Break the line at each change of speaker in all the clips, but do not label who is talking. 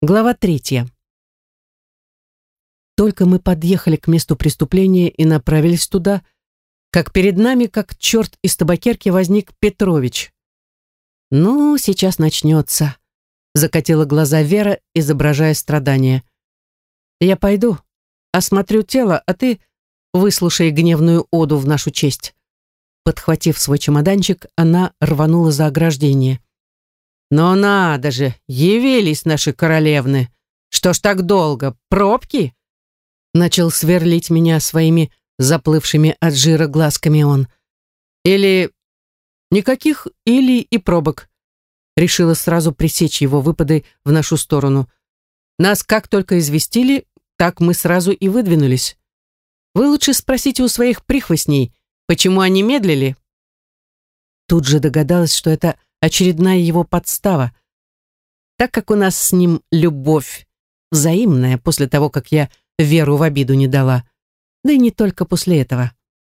Глава 3. Только мы подъехали к месту преступления и направились туда, как перед нами, как черт из табакерки, возник Петрович. «Ну, сейчас начнется», — закатила глаза Вера, изображая страдание. «Я пойду, осмотрю тело, а ты выслушай гневную оду в нашу честь». Подхватив свой чемоданчик, она рванула за ограждение. «Но надо же, явились наши королевны! Что ж так долго? Пробки?» Начал сверлить меня своими заплывшими от жира глазками он. «Или...» «Никаких или и пробок». Решила сразу пресечь его выпады в нашу сторону. «Нас как только известили, так мы сразу и выдвинулись. Вы лучше спросите у своих прихвостней, почему они медлили?» Тут же догадалась, что это очередная его подстава, так как у нас с ним любовь взаимная после того, как я Веру в обиду не дала, да и не только после этого.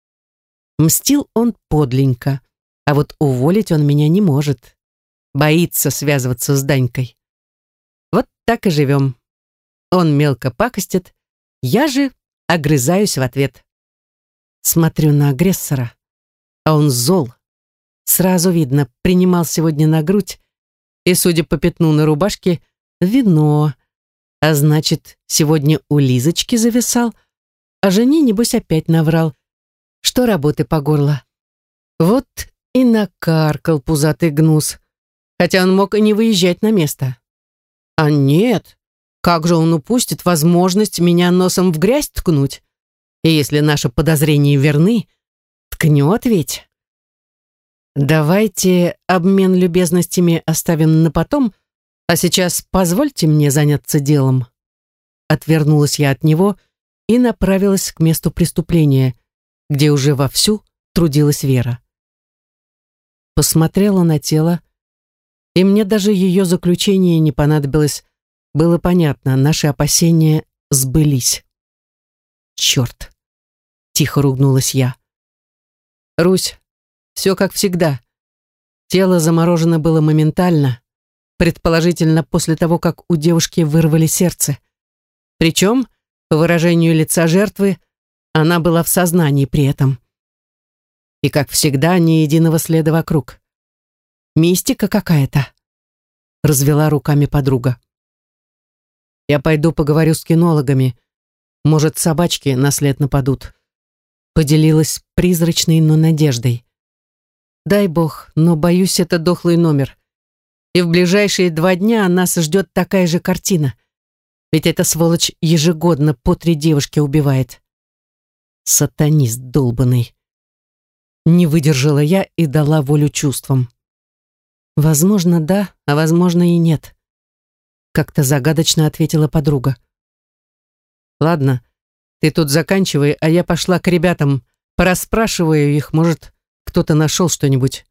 Мстил он подленько, а вот уволить он меня не может. Боится связываться с Данькой. Вот так и живем. Он мелко пакостит, я же огрызаюсь в ответ. Смотрю на агрессора, а он зол. Сразу видно, принимал сегодня на грудь, и, судя по пятну на рубашке, вино. А значит, сегодня у Лизочки зависал, а жене, небось, опять наврал, что работы по горло. Вот и накаркал пузатый гнус, хотя он мог и не выезжать на место. А нет, как же он упустит возможность меня носом в грязь ткнуть? И если наши подозрения верны, ткнет ведь. Давайте обмен любезностями оставим на потом, а сейчас позвольте мне заняться делом. Отвернулась я от него и направилась к месту преступления, где уже вовсю трудилась Вера. Посмотрела на тело, и мне даже ее заключение не понадобилось. Было понятно, наши опасения сбылись. «Черт!» — тихо ругнулась я. «Русь, все как всегда. Тело заморожено было моментально, предположительно после того, как у девушки вырвали сердце. Причем, по выражению лица жертвы, она была в сознании при этом. И, как всегда, ни единого следа вокруг. Мистика какая-то», — развела руками подруга. «Я пойду поговорю с кинологами. Может, собачки на след нападут», — поделилась призрачной, но надеждой. «Дай бог, но, боюсь, это дохлый номер. И в ближайшие 2 дня нас ждет такая же картина. Ведь эта сволочь ежегодно по 3 девушки убивает. Сатанист долбанный». Не выдержала я и дала волю чувствам. «Возможно, да, а возможно и нет», — как-то загадочно ответила подруга. «Ладно, ты тут заканчивай, а я пошла к ребятам, порасспрашиваю их, может, кто-то нашел что-нибудь».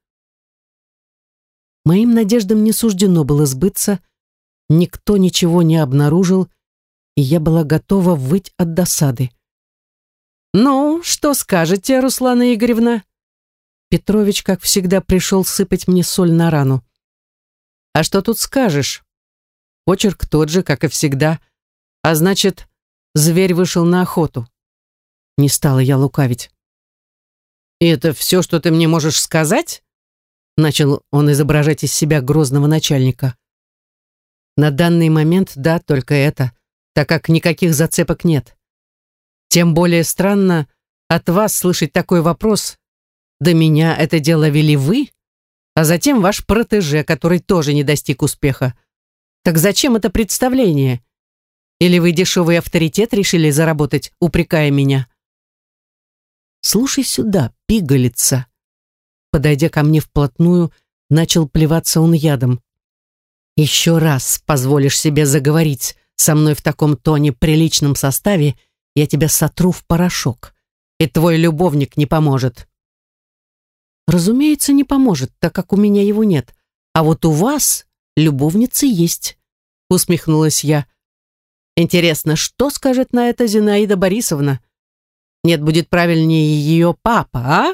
Моим надеждам не суждено было сбыться, никто ничего не обнаружил, и я была готова выть от досады. «Ну, что скажете, Руслана Игоревна?» Петрович, как всегда, пришел сыпать мне соль на рану. «А что тут скажешь? Почерк тот же, как и всегда, а значит, зверь вышел на охоту». Не стала я лукавить. «И это все, что ты мне можешь сказать?» Начал он изображать из себя грозного начальника. «На данный момент, да, только это, так как никаких зацепок нет. Тем более странно от вас слышать такой вопрос. До меня это дело вели вы, а затем ваш протеже, который тоже не достиг успеха. Так зачем это представление? Или вы дешевый авторитет решили заработать, упрекая меня?» «Слушай сюда, пигалица». Подойдя ко мне вплотную, начал плеваться он ядом. «Еще раз позволишь себе заговорить со мной в таком тоне приличном составе, я тебя сотру в порошок, и твой любовник не поможет». «Разумеется, не поможет, так как у меня его нет, а вот у вас любовницы есть», — усмехнулась я. «Интересно, что скажет на это Зинаида Борисовна? Нет, будет правильнее ее папа, а?»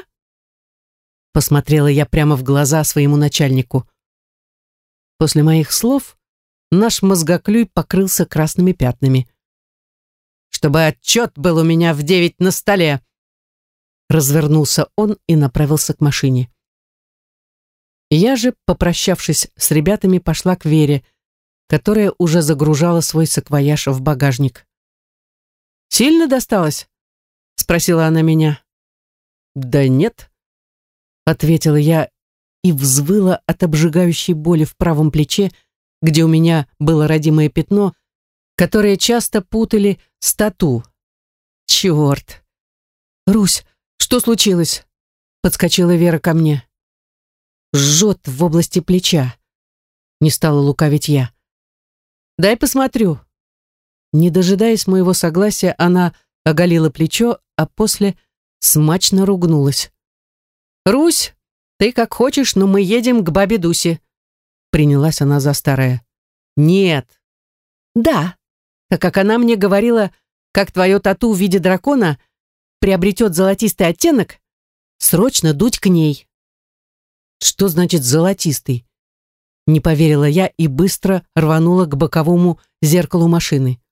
Посмотрела я прямо в глаза своему начальнику. После моих слов наш мозгоклюй покрылся красными пятнами. «Чтобы отчет был у меня в 9 на столе!» Развернулся он и направился к машине. Я же, попрощавшись с ребятами, пошла к Вере, которая уже загружала свой саквояж в багажник. «Сильно досталось?» — спросила она меня. «Да нет», — ответила я и взвыла от обжигающей боли в правом плече, где у меня было родимое пятно, которое часто путали с тату. «Черт!» «Русь, что случилось?» — подскочила Вера ко мне. «Жжет в области плеча», — не стала лукавить я. «Дай посмотрю». Не дожидаясь моего согласия, она оголила плечо, а после смачно ругнулась. «Русь, ты как хочешь, но мы едем к бабе Дусе». Принялась она за старое. «Нет». «Да, так как она мне говорила, как твое тату в виде дракона приобретет золотистый оттенок, срочно дуть к ней». «Что значит золотистый?» Не поверила я и быстро рванула к боковому зеркалу машины.